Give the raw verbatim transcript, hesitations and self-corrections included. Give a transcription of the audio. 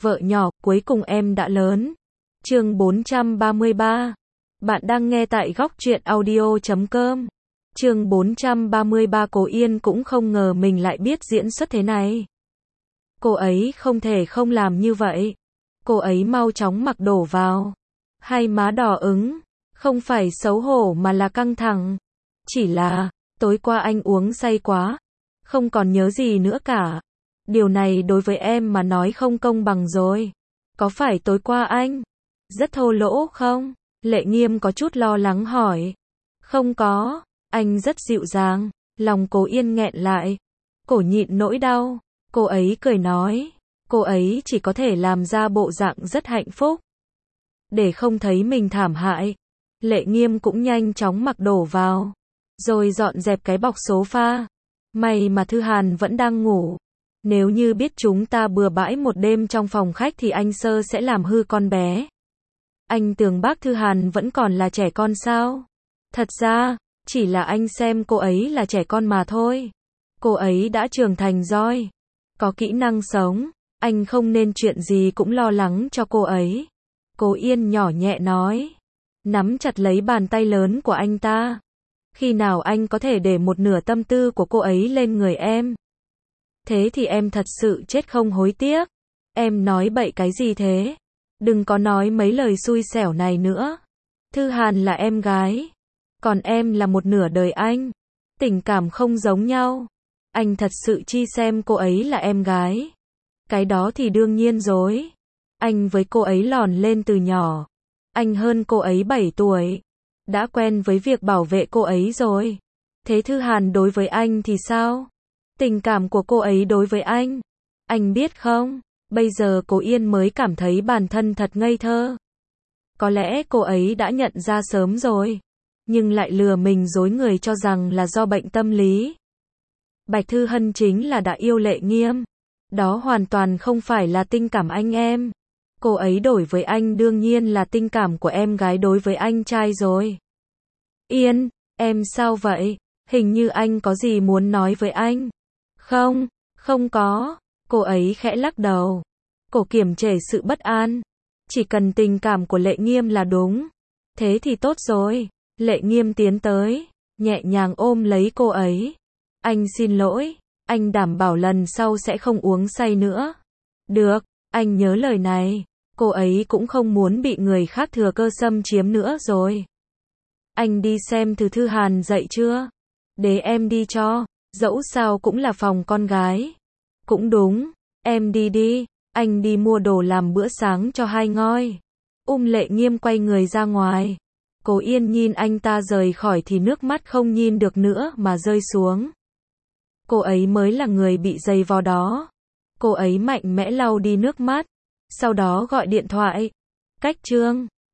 Vợ nhỏ, cuối cùng em đã lớn. Chương bốn trăm ba mươi ba. Bạn đang nghe tại góc truyện audio chấm com. Chương bốn trăm ba mươi ba. Cô Yên cũng không ngờ mình lại biết diễn xuất thế này. Cô ấy không thể không làm như vậy. Cô ấy mau chóng mặc đồ vào. Hai má đỏ ửng, không phải xấu hổ mà là căng thẳng. Chỉ là, tối qua anh uống say quá, không còn nhớ gì nữa cả. Điều này đối với em mà nói không công bằng rồi. Có phải tối qua anh rất thô lỗ không? Lệ Nghiêm có chút lo lắng hỏi. Không có, anh rất dịu dàng. Lòng Cố Yên nghẹn lại, cổ nhịn nỗi đau. Cô ấy cười nói, cô ấy chỉ có thể làm ra bộ dạng rất hạnh phúc, để không thấy mình thảm hại. Lệ Nghiêm cũng nhanh chóng mặc đồ vào, rồi dọn dẹp cái bọc sofa. May mà Thư Hàn vẫn đang ngủ. Nếu như biết chúng ta bừa bãi một đêm trong phòng khách thì anh Sơ sẽ làm hư con bé. Anh tưởng bác Thư Hàn vẫn còn là trẻ con sao? Thật ra, chỉ là anh xem cô ấy là trẻ con mà thôi. Cô ấy đã trưởng thành rồi, có kỹ năng sống. Anh không nên chuyện gì cũng lo lắng cho cô ấy. Cố Yên nhỏ nhẹ nói, nắm chặt lấy bàn tay lớn của anh ta. Khi nào anh có thể để một nửa tâm tư của cô ấy lên người em? Thế thì em thật sự chết không hối tiếc. Em nói bậy cái gì thế? Đừng có nói mấy lời xui xẻo này nữa. Thư Hàn là em gái, còn em là một nửa đời anh. Tình cảm không giống nhau. Anh thật sự chi xem cô ấy là em gái. Cái đó thì đương nhiên rồi. Anh với cô ấy lòn lên từ nhỏ. Anh hơn cô ấy bảy tuổi. Đã quen với việc bảo vệ cô ấy rồi. Thế Thư Hàn đối với anh thì sao? Tình cảm của cô ấy đối với anh, anh biết không? Bây giờ Cố Yên mới cảm thấy bản thân thật ngây thơ. Có lẽ cô ấy đã nhận ra sớm rồi, nhưng lại lừa mình dối người cho rằng là do bệnh tâm lý. Bạch Thư Hân chính là đã yêu Lệ Nghiêm. Đó hoàn toàn không phải là tình cảm anh em. Cô ấy đổi với anh đương nhiên là tình cảm của em gái đối với anh trai rồi. Yên, em sao vậy? Hình như anh có gì muốn nói với anh. Không, không có. Cô ấy khẽ lắc đầu. Cô kiềm chế sự bất an. Chỉ cần tình cảm của Lệ Nghiêm là đúng, thế thì tốt rồi. Lệ Nghiêm tiến tới, nhẹ nhàng ôm lấy cô ấy. Anh xin lỗi, anh đảm bảo lần sau sẽ không uống say nữa. Được, anh nhớ lời này. Cô ấy cũng không muốn bị người khác thừa cơ xâm chiếm nữa rồi. Anh đi xem thử Thư Hàn dậy chưa? Để em đi cho, dẫu sao cũng là phòng con gái. Cũng đúng, em đi đi, anh đi mua đồ làm bữa sáng cho hai ngôi. Um Lệ Nghiêm quay người ra ngoài. Cố Yên nhìn anh ta rời khỏi thì nước mắt không nhìn được nữa mà rơi xuống. Cô ấy mới là người bị giày vò đó. Cô ấy mạnh mẽ lau đi nước mắt, sau đó gọi điện thoại. Cách Trương,